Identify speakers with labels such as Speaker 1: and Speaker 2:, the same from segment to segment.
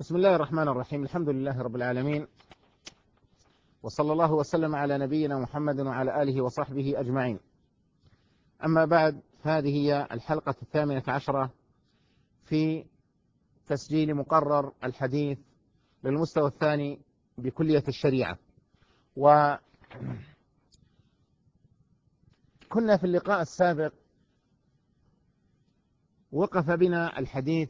Speaker 1: بسم الله الرحمن الرحيم. الحمد لله رب العالمين، وصلى الله وسلم على نبينا محمد وعلى آله وصحبه أجمعين. أما بعد، هذه هي الحلقة 18 في تسجيل مقرر الحديث للمستوى الثاني بكلية الشريعة. وكنا في اللقاء السابق وقف بنا الحديث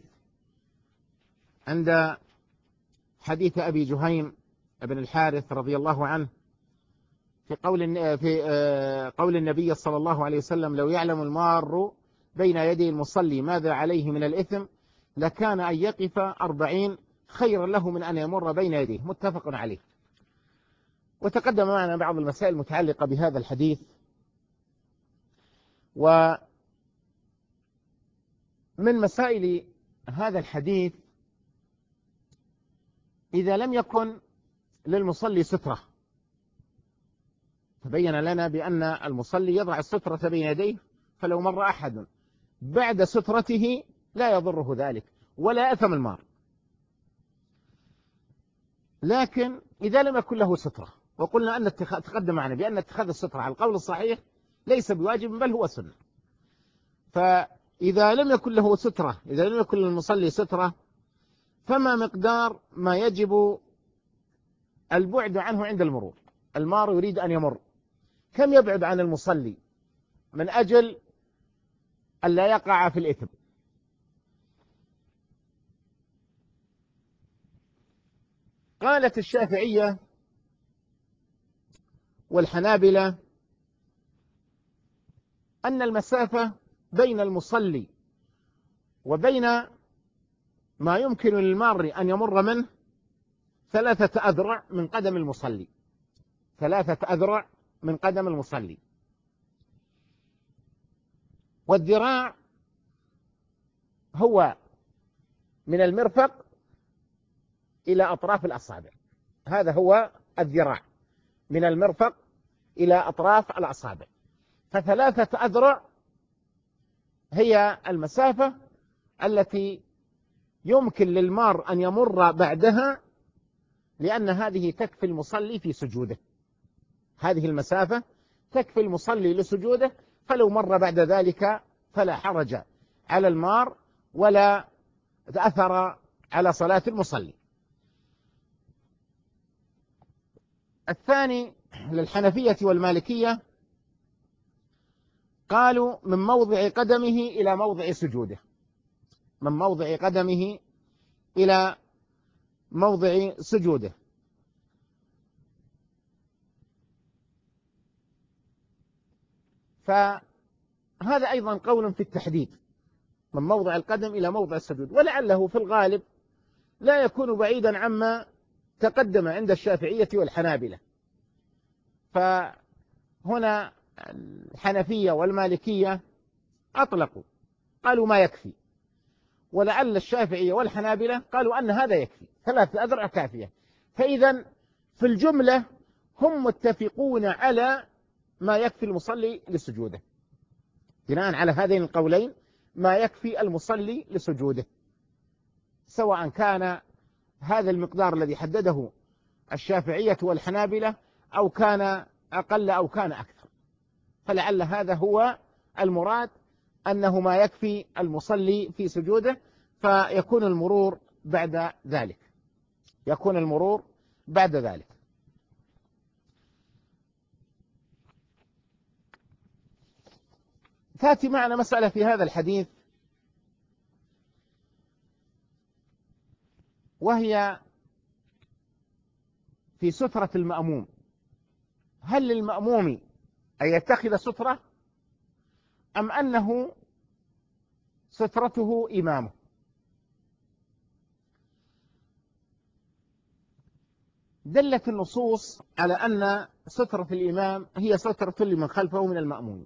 Speaker 1: عند حديث أبي جهيم بن الحارث رضي الله عنه في قول النبي صلى الله عليه وسلم: لو يعلم المار بين يدي المصلي ماذا عليه من الإثم لكان أن يقف 40 خيرا له من أن يمر بين يديه. متفق عليه. وتقدم معنا بعض المسائل المتعلقة بهذا الحديث. ومن مسائل هذا الحديث: إذا لم يكن للمصلي سترة، تبين لنا بأن المصلي يضع السترة بين يديه، فلو مر أحد بعد سترته لا يضره ذلك ولا أثم المار. لكن إذا لم يكن له سترة، وقلنا أن تقدم معنا بأن اتخاذ السترة على القول الصحيح ليس بواجب بل هو سنة. فإذا لم يكن له سترة، إذا لم يكن للمصلي سترة، فما مقدار ما يجب البعد عنه عند المرور؟ المار يريد أن يمر، كم يبعد عن المصلي من أجل أن لا يقع في الإثم؟ قالت الشافعية والحنابلة أن المسافة بين المصلي وبين ما يمكن للمار أن يمر منه 3 أذرع من قدم المصلي، 3 أذرع من قدم المصلي. والذراع هو من المرفق إلى أطراف الأصابع، هذا هو الذراع، من المرفق إلى أطراف الأصابع. ف3 أذرع هي المسافة التي يمكن للمار أن يمر بعدها، لأن هذه تكفي المصلي في سجوده، هذه المسافة تكفي المصلي لسجوده، فلو مر بعد ذلك فلا حرج على المار ولا أثر على صلاة المصلي. الثاني للحنفية والمالكية قالوا من موضع قدمه إلى موضع سجوده، من موضع قدمه إلى موضع سجوده. فهذا أيضا قول في التحديد، من موضع القدم إلى موضع السجود، ولعله في الغالب لا يكون بعيدا عما تقدم عند الشافعية والحنابلة. فهنا الحنفية والمالكية أطلقوا، قالوا ما يكفي، ولعل الشافعية والحنابلة قالوا أن هذا يكفي، 3 أذرع كافية. فإذا في الجملة هم متفقون على ما يكفي المصلي لسجوده، بناء على هذين القولين ما يكفي المصلي لسجوده، سواء كان هذا المقدار الذي حدده الشافعية والحنابلة أو كان أقل أو كان أكثر. فلعل هذا هو المراد، أنه ما يكفي المصلي في سجوده، فيكون المرور بعد ذلك، يكون المرور بعد ذلك. تأتي معنا مسألة في هذا الحديث، وهي في سترة المأموم. هل للمأموم أن يتخذ سترة أم أنه سترته إمامه؟ دلت النصوص على أن سترة الإمام هي سترة لمن خلفه من المأموم.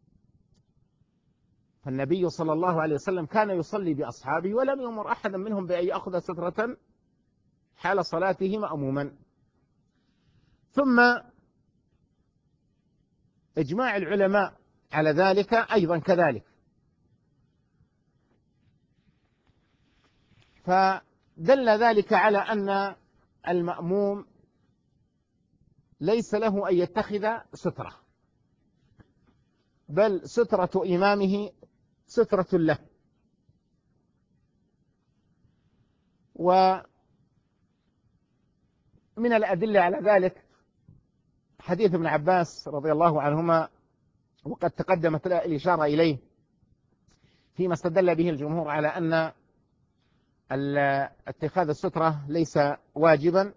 Speaker 1: فالنبي صلى الله عليه وسلم كان يصلي بأصحابه ولم يأمر أحدا منهم بأن يأخذ سترة حال صلاته مأموما. ثم إجماع العلماء على ذلك أيضا كذلك. دل ذلك على أن المأموم ليس له أن يتخذ سترة، بل سترة إمامه سترة له. ومن الأدلة على ذلك حديث ابن عباس رضي الله عنهما، وقد تقدمت الإشارة إليه فيما استدل به الجمهور على أن اتخاذ السترة ليس واجبا.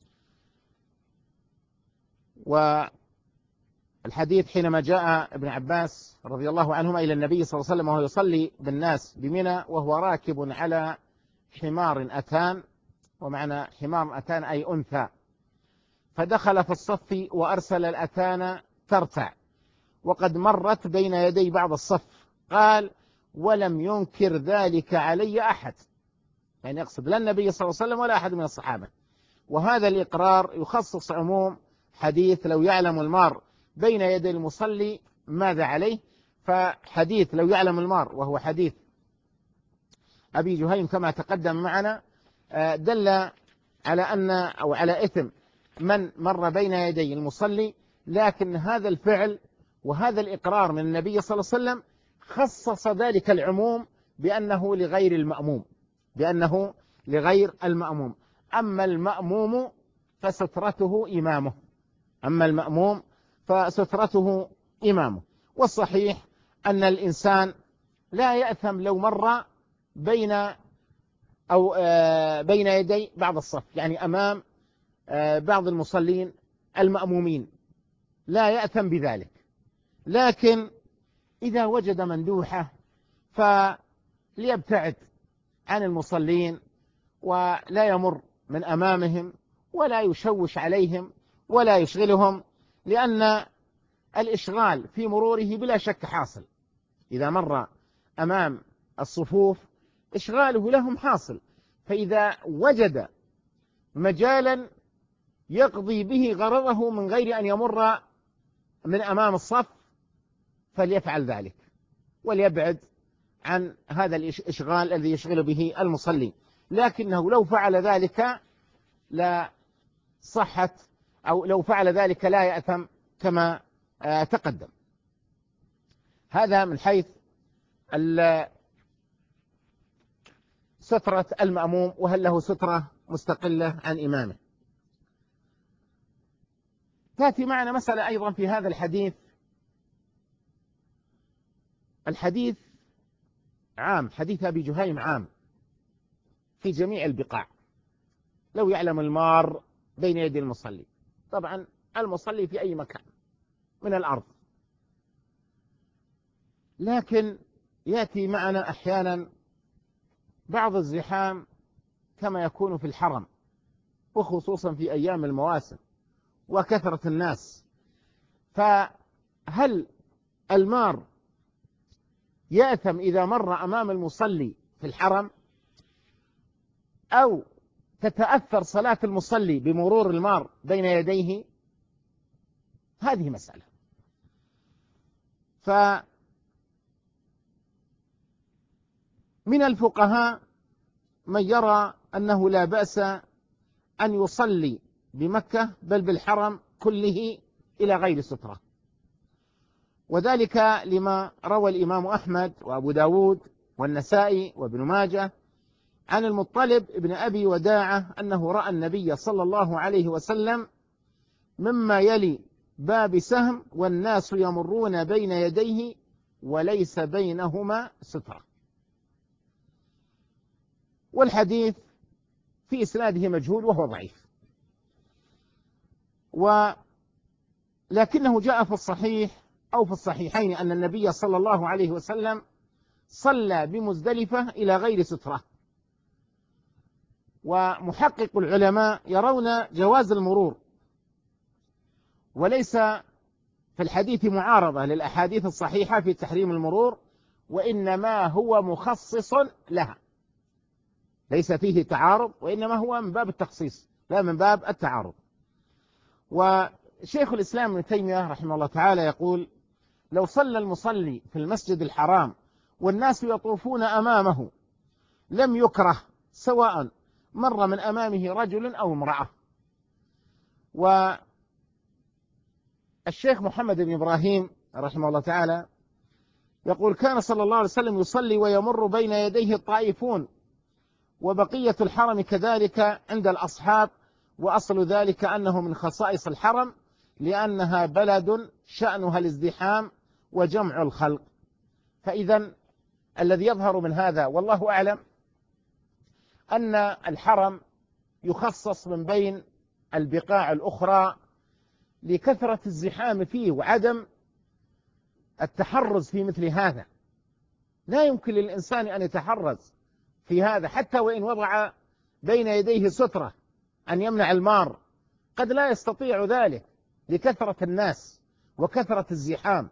Speaker 1: والحديث حينما جاء ابن عباس رضي الله عنهما إلى النبي صلى الله عليه وسلم وهو يصلي بالناس بمنى وهو راكب على حمار أتان، ومعنى حمار أتان أي أنثى، فدخل في الصف وأرسل الأتان ترتع وقد مرت بين يدي بعض الصف، قال: ولم ينكر ذلك علي أحد، يعني يقصد لا النبي صلى الله عليه وسلم ولا أحد من الصحابة. وهذا الإقرار يخصص عموم حديث لو يعلم المار بين يدي المصلي ماذا عليه. فحديث لو يعلم المار وهو حديث أبي جهيم كما تقدم معنا دل على أن أو على إثم من مر بين يدي المصلي، لكن هذا الفعل وهذا الإقرار من النبي صلى الله عليه وسلم خصص ذلك العموم بأنه لغير المأموم، بأنه لغير المأموم. أما المأموم فسترته إمامه، أما المأموم فسترته إمامه. والصحيح أن الإنسان لا يأثم لو مر بين أو بين يدي بعض الصف، يعني أمام بعض المصلين المأمومين لا يأثم بذلك، لكن إذا وجد مندوحة فليبتعد عن المصلين ولا يمر من أمامهم ولا يشوش عليهم ولا يشغلهم، لأن الإشغال في مروره بلا شك حاصل. إذا مر أمام الصفوف إشغاله لهم حاصل، فإذا وجد مجالا يقضي به غرضه من غير أن يمر من أمام الصف فليفعل ذلك وليبعد عن هذا الإشغال الذي يشغل به المصلي. لكنه لو فعل ذلك لا صحت، أو لو فعل ذلك لا يأثم كما تقدم. هذا من حيث سترة المأموم، وهل له سترة مستقلة عن إمامه. تأتي معنا مسألة أيضا في هذا الحديث. الحديث عام، حديث أبي جهيم عام في جميع البقاع. لو يعلم المار بين يدي المصلي، طبعا المصلي في أي مكان من الأرض، لكن يأتي معنا أحيانا بعض الزحام كما يكون في الحرم، وخصوصا في أيام المواسم وكثرة الناس. فهل المار يأثم إذا مر أمام المصلي في الحرم، أو تتأثر صلاة المصلي بمرور المار بين يديه؟ هذه مسألة. فمن الفقهاء من يرى أنه لا بأس أن يصلي بمكة بل بالحرم كله إلى غير سترة، وذلك لما روى الإمام أحمد وأبو داود والنسائي وابن ماجه عن المطلب ابن أبي وداعة أنه رأى النبي صلى الله عليه وسلم مما يلي باب سهم والناس يمرون بين يديه وليس بينهما سترة. والحديث في إسناده مجهول وهو ضعيف، ولكنه جاء في الصحيح أو في الصحيحين أن النبي صلى الله عليه وسلم صلى بمزدلفة إلى غير سترة. ومحقق العلماء يرون جواز المرور، وليس في الحديث معارضة للأحاديث الصحيحة في تحريم المرور، وإنما هو مخصص لها، ليس فيه تعارض، وإنما هو من باب التخصيص لا من باب التعارض. وشيخ الإسلام ابن تيمية رحمه الله تعالى يقول: لو صلى المصلي في المسجد الحرام والناس يطوفون أمامه لم يكره، سواء مر من أمامه رجل أو امرأة. والشيخ محمد بن إبراهيم رحمه الله تعالى يقول: كان صلى الله عليه وسلم يصلي ويمر بين يديه الطائفون، وبقية الحرم كذلك عند الأصحاب، وأصل ذلك أنه من خصائص الحرم لأنها بلد شأنها الازدحام وجمع الخلق. فإذا الذي يظهر من هذا والله أعلم أن الحرم يخصص من بين البقاع الأخرى لكثرة الزحام فيه وعدم التحرز في مثل هذا. لا يمكن للإنسان أن يتحرز في هذا حتى وإن وضع بين يديه سترة أن يمنع المار، قد لا يستطيع ذلك لكثرة الناس وكثرة الزحام.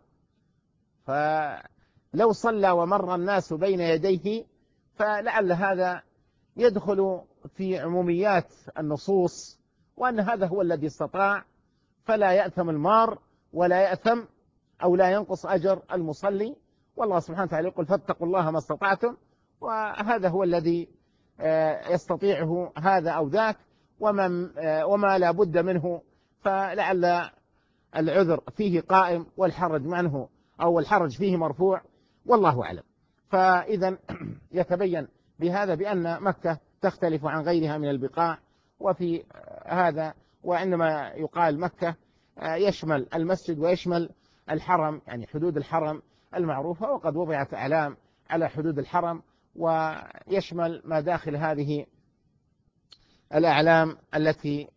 Speaker 1: فلو صلى ومر الناس بين يديه فلعل هذا يدخل في عموميات النصوص، وأن هذا هو الذي استطاع، فلا يأثم المار ولا يأثم أو لا ينقص أجر المصلي. والله سبحانه وتعالى يقول: فاتقوا الله ما استطعتم، وهذا هو الذي يستطيعه هذا أو ذاك، وما لا بد منه فلعل العذر فيه قائم والحرج منه أو الحرج فيه مرفوع، والله أعلم. فإذا يتبين بهذا بأن مكة تختلف عن غيرها من البقاع. وفي هذا، وعندما يقال مكة يشمل المسجد ويشمل الحرم، يعني حدود الحرم المعروفة، وقد وضعت أعلام على حدود الحرم، ويشمل ما داخل هذه الأعلام التي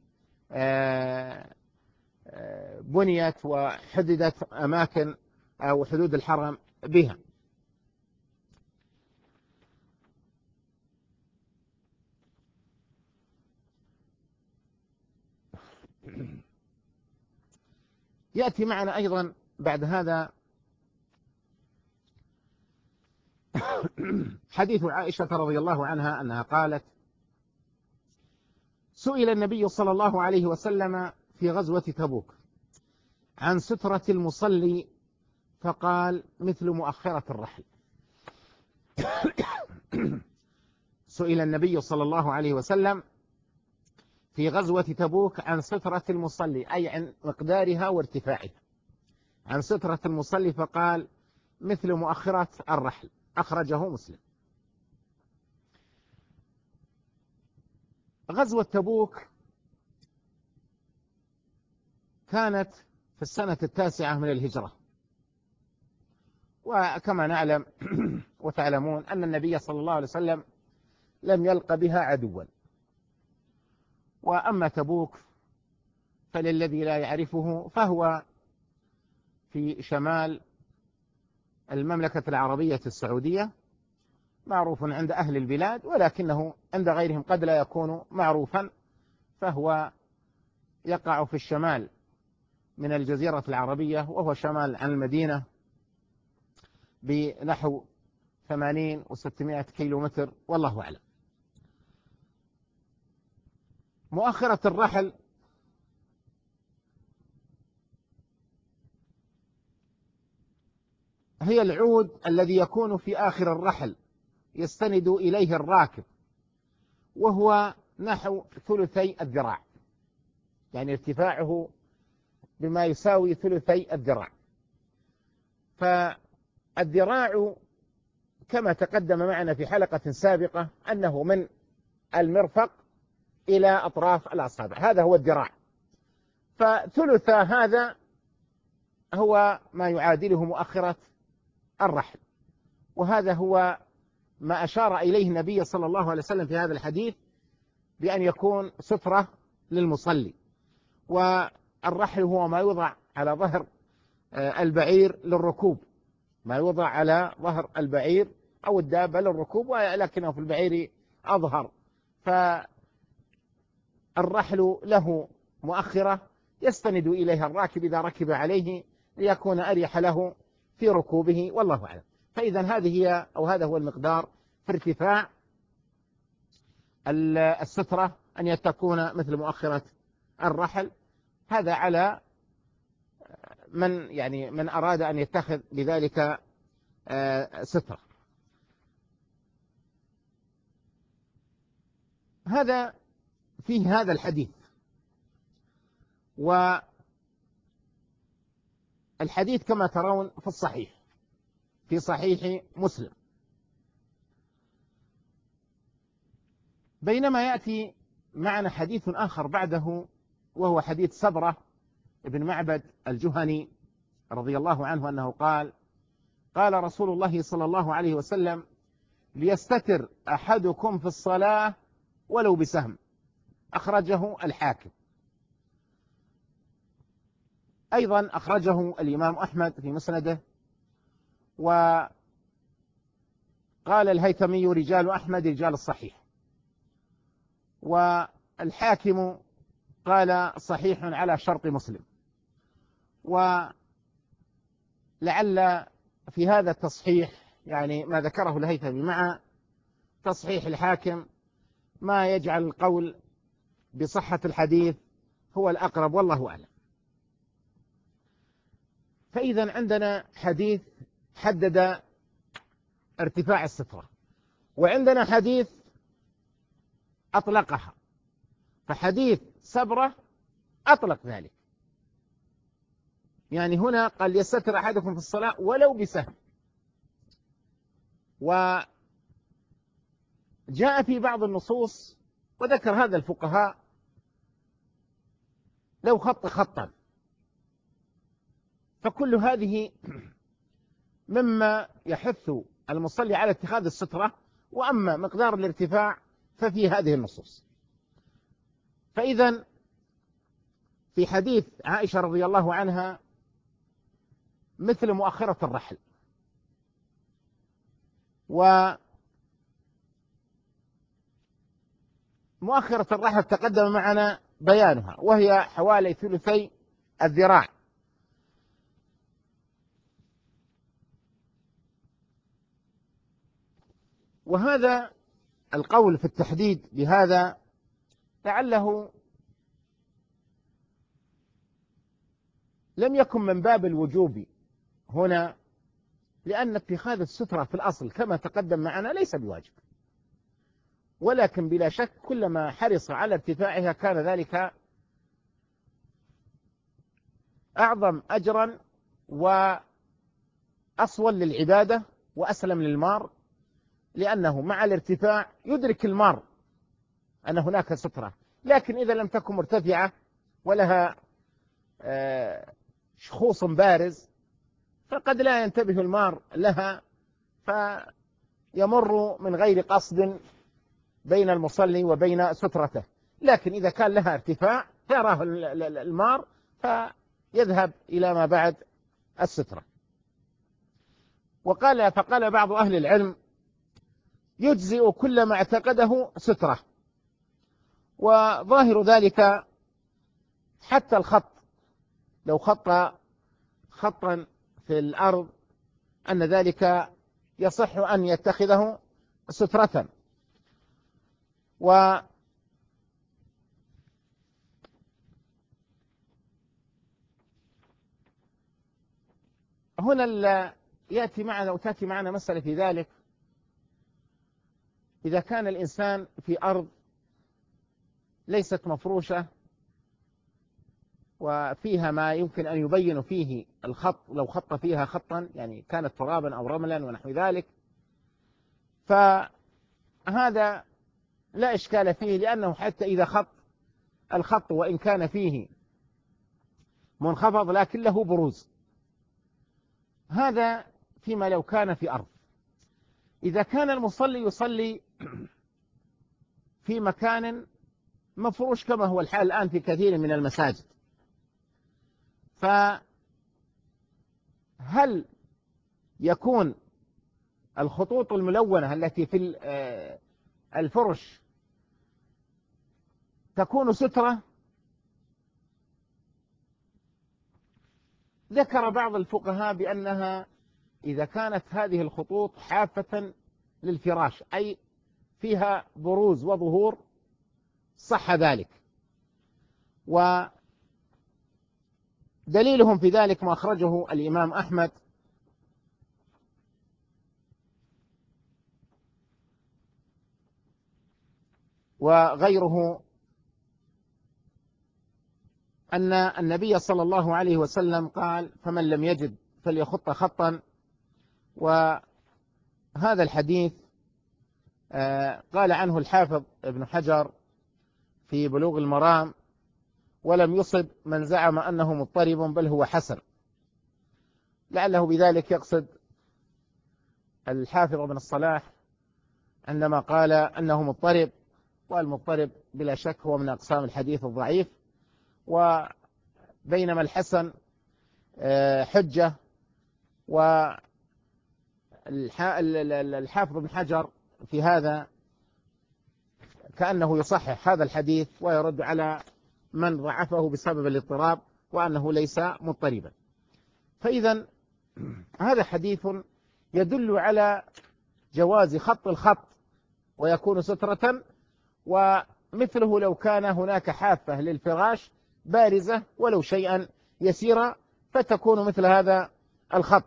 Speaker 1: بنيت وحددت أماكن أو حدود الحرم بها. يأتي معنا أيضا بعد هذا حديث عائشة رضي الله عنها أنها قالت: سئل النبي صلى الله عليه وسلم في غزوة تبوك عن سترة المصلي فقال: مثل مؤخرة الرحل. سئل النبي صلى الله عليه وسلم في غزوة تبوك عن سترة المصلي، أي عن مقدارها وارتفاعها، عن سترة المصلي فقال: مثل مؤخرة الرحل. أخرجه مسلم. غزوة تبوك كانت في السنة 9 من الهجرة، وكما نعلم وتعلمون أن النبي صلى الله عليه وسلم لم يلق بها عدوا. وأما تبوك فللذي لا يعرفه فهو في شمال المملكة العربية السعودية، معروف عند أهل البلاد، ولكنه عند غيرهم قد لا يكون معروفا. فهو يقع في الشمال من الجزيرة العربية، وهو شمال عن المدينة بنحو 80 و600 كيلو متر، والله أعلم. مؤخرة الرحل هي العود الذي يكون في آخر الرحل يستند إليه الراكب، وهو نحو ثلثي الذراع، يعني ارتفاعه بما يساوي ثلثي الذراع. فالذراع كما تقدم معنا في حلقة سابقة أنه من المرفق إلى أطراف الأصابع، هذا هو الذراع. فثلث هذا هو ما يعادله مؤخرة الرحل، وهذا هو ما أشار إليه النبي صلى الله عليه وسلم في هذا الحديث بأن يكون سترة للمصلي. والرحل هو ما يوضع على ظهر البعير للركوب، ما يوضع على ظهر البعير أو الدابة للركوب، ولكنه في البعير أظهر. فالرحل له مؤخرة يستند إليها الراكب إذا ركب عليه ليكون أريح له في ركوبه، والله أعلم. فإذا هذه هي أو هذا هو المقدار في ارتفاع السترة، أن تكون مثل مؤخرة الرحل. هذا على من أراد أن يتخذ بذلك سترة. هذا فيه هذا الحديث. والحديث كما ترون في الصحيح، في صحيح مسلم. بينما يأتي معنا حديث آخر بعده، وهو حديث سبرة بن معبد الجهني رضي الله عنه أنه قال: قال رسول الله صلى الله عليه وسلم: ليستتر أحدكم في الصلاة ولو بسهم. أخرجه الحاكم. أيضا أخرجه الإمام أحمد في مسنده. وقال الهيثمي: رجال أحمد رجال الصحيح. والحاكم قال: صحيح على شرط مسلم. ولعل في هذا التصحيح يعني ما ذكره الهيثمي مع تصحيح الحاكم ما يجعل القول بصحة الحديث هو الأقرب، والله أعلم. فإذا عندنا حديث حدد ارتفاع السترة، وعندنا حديث أطلقها. فحديث سبرة أطلق ذلك، يعني هنا قال: يستتر أحدكم في الصلاة ولو بسهم. وجاء في بعض النصوص وذكر هذا الفقهاء: لو خط خطا. فكل هذه مما يحث المصلي على اتخاذ السترة. وأما مقدار الارتفاع ففي هذه النصوص. فإذا في حديث عائشة رضي الله عنها مثل مؤخرة الرحل. ومؤخرة الرحل تقدم معنا بيانها، وهي حوالي ثلثي الذراع. وهذا القول في التحديد بهذا لعله لم يكن من باب الوجوب هنا، لأن اتخاذ السترة في الأصل كما تقدم معنا ليس بواجب، ولكن بلا شك كلما حرص على ارتفاعها كان ذلك أعظم أجرا وأصول للعبادة وأسلم للمار، لأنه مع الارتفاع يدرك المار أن هناك سترة. لكن إذا لم تكن مرتفعة ولها شخوص بارز فقد لا ينتبه المار لها، فيمر من غير قصد بين المصلي وبين سترته. لكن إذا كان لها ارتفاع فيراه المار فيذهب إلى ما بعد السترة. فقال بعض أهل العلم: يجزئ كل ما اعتقده سترة. وظاهر ذلك حتى الخط، لو خط خطا في الأرض أن ذلك يصح أن يتخذه سترة. وهنا يأتي معنا وتأتي معنا مسألة في ذلك: إذا كان الإنسان في أرض ليست مفروشة وفيها ما يمكن أن يبين فيه الخط، لو خط فيها خطا يعني كانت ترابا أو رملا ونحو ذلك، فهذا لا إشكال فيه، لأنه حتى إذا خط الخط وإن كان فيه منخفض لكن له بروز. هذا فيما لو كان في أرض. إذا كان المصلي يصلي في مكان مفروش كما هو الحال الآن في كثير من المساجد، فهل يكون الخطوط الملونة التي في الفرش تكون سترة؟ ذكر بعض الفقهاء بأنها إذا كانت هذه الخطوط حافة للفراش أي فيها بروز وظهور صح ذلك. ودليلهم في ذلك ما أخرجه الإمام أحمد وغيره أن النبي صلى الله عليه وسلم قال: فمن لم يجد فليخط خطا. وهذا الحديث قال عنه الحافظ ابن حجر في بلوغ المرام: ولم يصب من زعم أنه مضطرب بل هو حسن. لعله بذلك يقصد الحافظ ابن الصلاح عندما قال أنه مضطرب، والمضطرب بلا شك هو من أقسام الحديث الضعيف، وبينما الحسن حجة. والحافظ ابن حجر في هذا كأنه يصحح هذا الحديث ويرد على من ضعفه بسبب الاضطراب وأنه ليس مضطربا. فإذا هذا حديث يدل على جواز خط الخط ويكون سترة، ومثله لو كان هناك حافة للفراش بارزة ولو شيئا يسيرا فتكون مثل هذا الخط.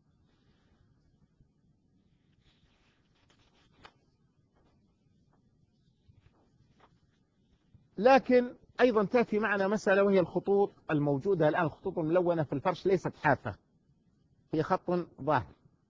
Speaker 1: لكن أيضا تأتي معنا مسألة، وهي الخطوط الموجودة الآن، الخطوط الملونة في الفرش ليست حافة، هي خط ظاهر.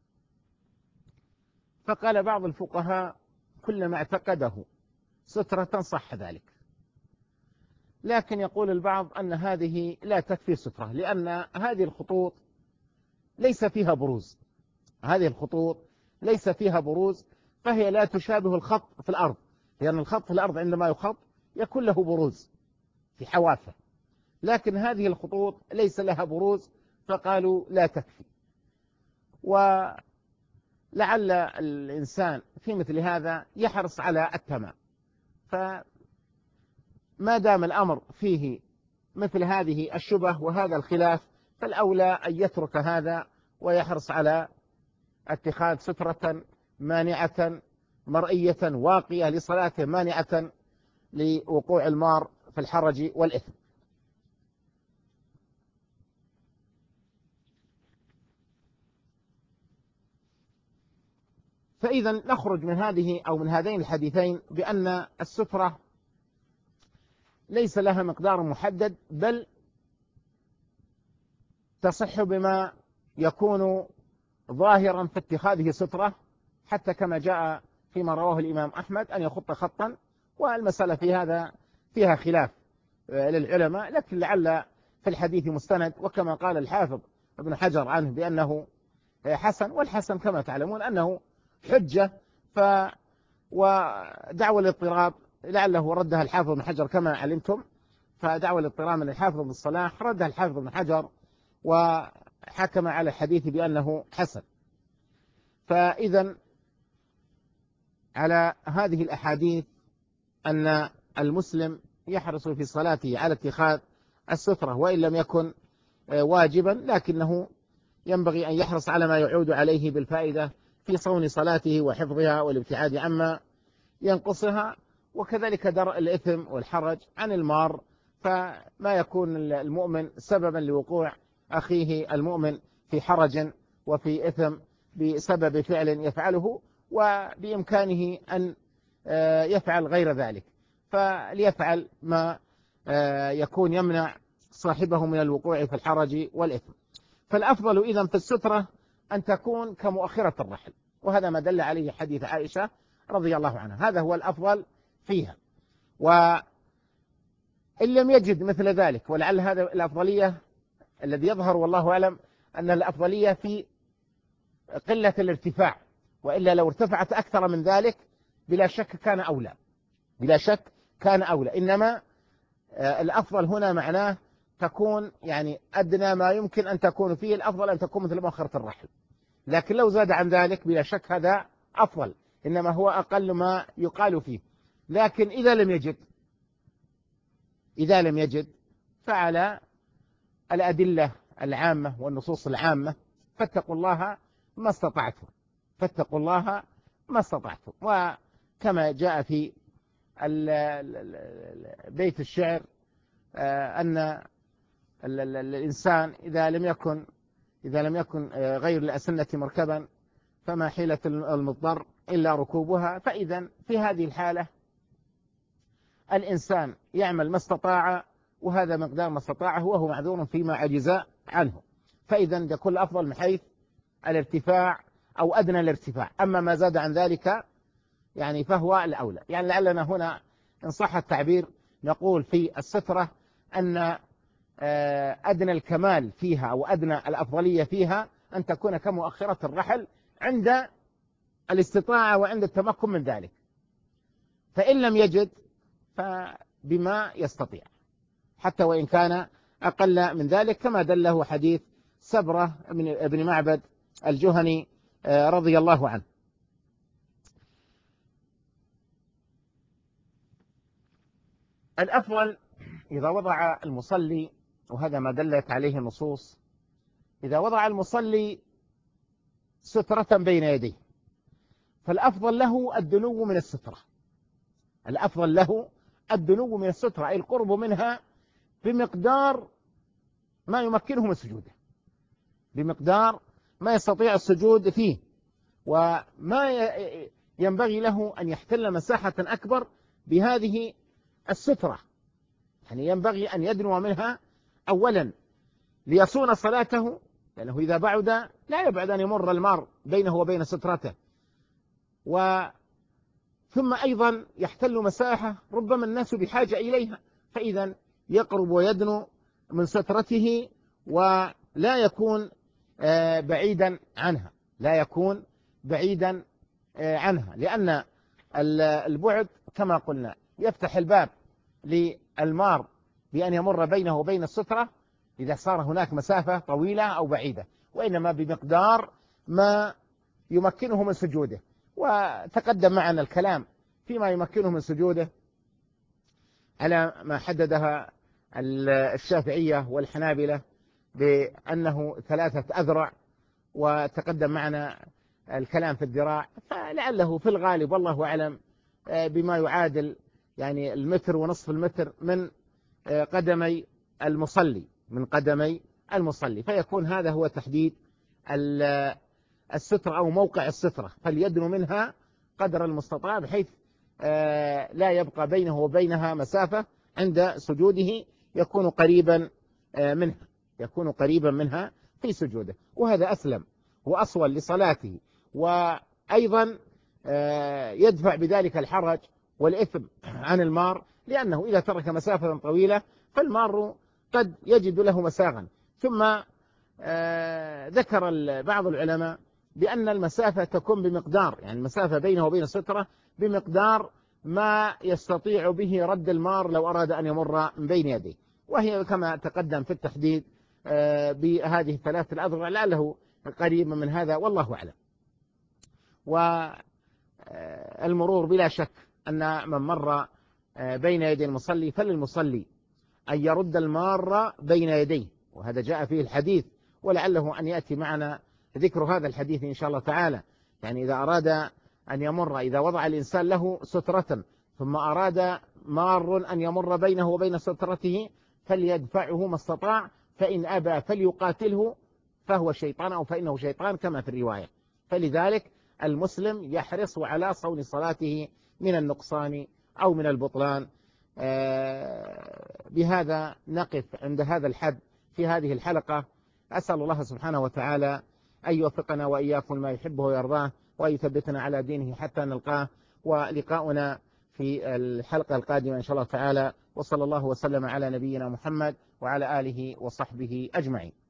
Speaker 1: فقال بعض الفقهاء: كلما اعتقده سترة صح ذلك. لكن يقول البعض أن هذه لا تكفي سترة، لأن هذه الخطوط ليس فيها بروز، هذه الخطوط ليس فيها بروز، فهي لا تشابه الخط في الأرض، لأن الخط في الأرض عندما يخط يكون له بروز في حوافه، لكن هذه الخطوط ليس لها بروز، فقالوا لا تكفي. ولعل الإنسان في مثل هذا يحرص على التمام، فما دام الأمر فيه مثل هذه الشبه وهذا الخلاف، فالأولى أن يترك هذا ويحرص على اتخاذ سترة مانعة مرئية واقية لصلاته، مانعة لوقوع المار في الحرج والإثم. فإذا نخرج من هذه أو من هذين الحديثين بأن السترة ليس لها مقدار محدد، بل تصح بما يكون ظاهرا في اتخاذه سترة، حتى كما جاء فيما رواه الإمام أحمد أن يخط خطا. والمسألة في هذا فيها خلاف للعلماء، لكن لعل في الحديث مستند، وكما قال الحافظ ابن حجر عنه بأنه حسن، والحسن كما تعلمون أنه حجة. ودعوى الاضطراب لعله ردها الحافظ ابن حجر كما علمتم، فدعوى الاضطراب من الحافظ ابن الصلاح ردها الحافظ ابن حجر وحكم على الحديث بأنه حسن. فإذا على هذه الأحاديث أن المسلم يحرص في صلاته على اتخاذ السترة، وإن لم يكن واجبا، لكنه ينبغي أن يحرص على ما يعود عليه بالفائدة في صون صلاته وحفظها والابتعاد عما ينقصها، وكذلك درء الإثم والحرج عن المار، فما يكون المؤمن سببا لوقوع أخيه المؤمن في حرج وفي إثم بسبب فعل يفعله، وبإمكانه أن يفعل غير ذلك، فليفعل ما يكون يمنع صاحبه من الوقوع في الحرج والإثم. فالأفضل إذن في السترة أن تكون كمؤخرة الرحل، وهذا ما دل عليه حديث عائشة رضي الله عنها، هذا هو الأفضل فيها. وإن لم يجد مثل ذلك، ولعل هذا الأفضلية الذي يظهر والله أعلم أن الأفضلية في قلة الارتفاع، وإلا لو ارتفعت أكثر من ذلك بلا شك كان أولى، بلا شك كان أولى. إنما الأفضل هنا معناه تكون يعني أدنى ما يمكن أن تكون فيه، الأفضل أن تكون مثل مؤخرة الرحل، لكن لو زاد عن ذلك بلا شك هذا أفضل، إنما هو أقل ما يقال فيه. لكن إذا لم يجد فعلى الأدلة العامة والنصوص العامة، فاتقوا الله ما استطعتم، فاتقوا الله ما استطعتم. وكما جاء في بيت الشعر أن الإنسان إذا لم يكن غير الأسنة مركبا فما حيلة المضطر إلا ركوبها. فإذا في هذه الحالة الإنسان يعمل ما استطاع، وهذا مقدار ما استطاعه، وهو معذور فيما عجز عنه. فإذا يكون الأفضل من حيث الارتفاع أو أدنى الارتفاع. أما ما زاد عن ذلك يعني فهو الأولى. يعني لعلنا هنا إن صح التعبير نقول في السترة أن أدنى الكمال فيها أو أدنى الأفضلية فيها أن تكون كمؤخرة الرحل عند الاستطاعة وعند التمكن من ذلك. فإن لم يجد فبما يستطيع حتى وإن كان أقل من ذلك، كما دله حديث سبرة بن معبد الجهني رضي الله عنه. الأفضل إذا وضع المصلي، وهذا ما دلت عليه النصوص، إذا وضع المصلي سترة بين يديه فالأفضل له الدنو من السترة. الأفضل له الدنو من السترة، أي القرب منها بمقدار ما يمكنه من سجوده، بمقدار ما يستطيع السجود فيه، وما ينبغي له أن يحتل مساحة أكبر بهذه السترة. يعني ينبغي أن يدنو منها أولا ليصون صلاته، لأنه إذا بعد لا يبعد أن يمر المار بينه وبين سترته، ثم أيضا يحتل مساحة ربما الناس بحاجة إليها، فإذا يقرب ويدنو من سترته ولا يكون بعيدا عنها، لا يكون بعيدا عنها، لأن البعد كما قلنا يفتح الباب للمار بأن يمر بينه وبين السترة إذا صار هناك مسافة طويلة أو بعيدة، وإنما بمقدار ما يمكنه من سجوده. وتقدم معنا الكلام فيما يمكنه من سجوده على ما حددها الشافعية والحنابلة بأنه 3 أذرع، وتقدم معنا الكلام في الذراع، فلعله في الغالب والله أعلم بما يعادل يعني 1.5 المتر من قدمي المصلي، من قدمي المصلي، فيكون هذا هو تحديد السترة أو موقع السترة، فليدنو منها قدر المستطاع بحيث لا يبقى بينه وبينها مسافة عند سجوده، يكون قريبا منها، يكون قريبا منها في سجوده، وهذا أسلم وأصول لصلاته، وأيضا يدفع بذلك الحرج والإثم عن المار، لأنه إذا ترك مسافة طويلة فالمار قد يجد له مساغا. ثم ذكر بعض العلماء بأن المسافة تكون بمقدار، يعني المسافة بينه وبين السترة بمقدار ما يستطيع به رد المار لو أراد أن يمر من بين يديه، وهي كما تقدم في التحديد بهذه 3 الأذرع، لعله قريب من هذا والله أعلم. والمرور بلا شك أن من مر بين يدي المصلي فللمصلي أن يرد المار بين يديه، وهذا جاء فيه الحديث، ولعله أن يأتي معنا ذكر هذا الحديث إن شاء الله تعالى. يعني إذا أراد أن يمر، إذا وضع الإنسان له سترة ثم أراد مار أن يمر بينه وبين سترته فليدفعه ما استطاع، فإن أبى فليقاتله فهو شيطان أو فإنه شيطان كما في الرواية. فلذلك المسلم يحرص على صون صلاته من النقصان أو من البطلان. بهذا نقف عند هذا الحد في هذه الحلقة. أسأل الله سبحانه وتعالى أن يوفقنا وإياكم ما يحبه ويرضاه، وأن يثبتنا على دينه حتى نلقاه، ولقاؤنا في الحلقة القادمة إن شاء الله تعالى. وصلى الله وسلم على نبينا محمد وعلى آله وصحبه أجمعين.